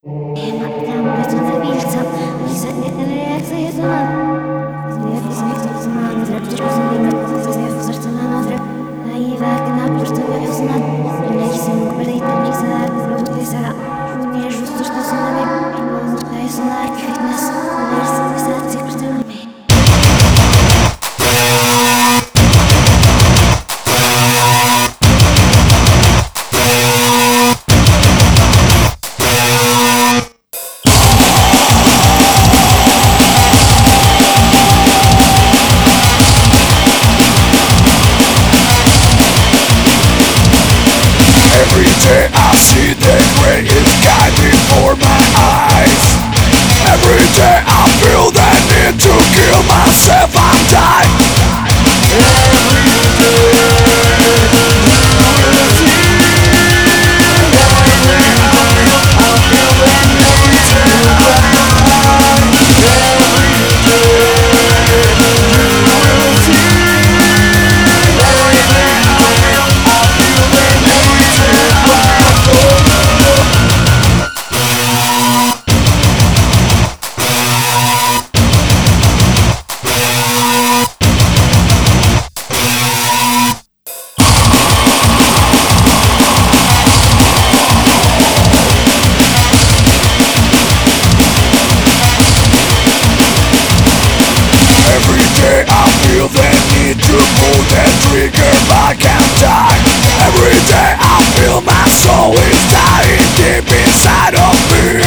Every day I see the greatest sky before my eyes. Every day I feel the need to kill myself, I'm dying. I feel the need to pull the trigger back and die. Every day I feel my soul is dying deep inside of me.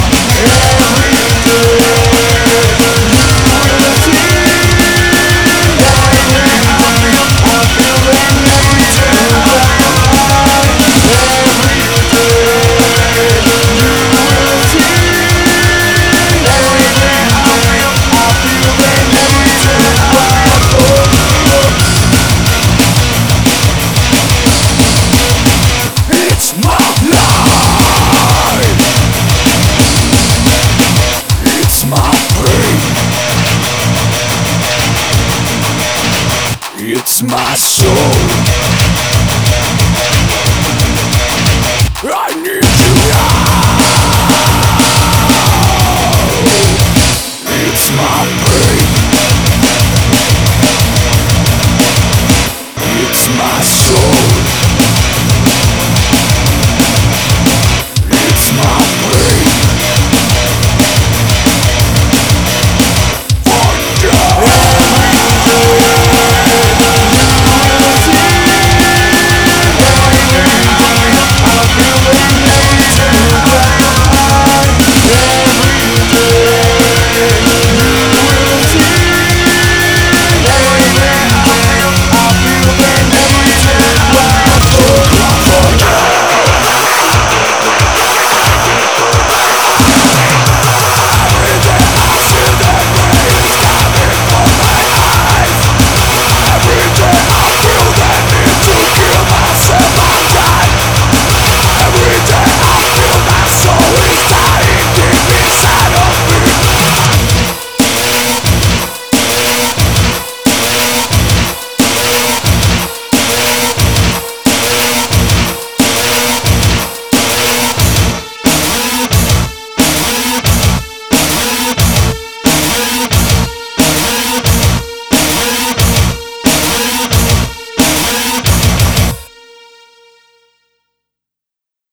It's my soul.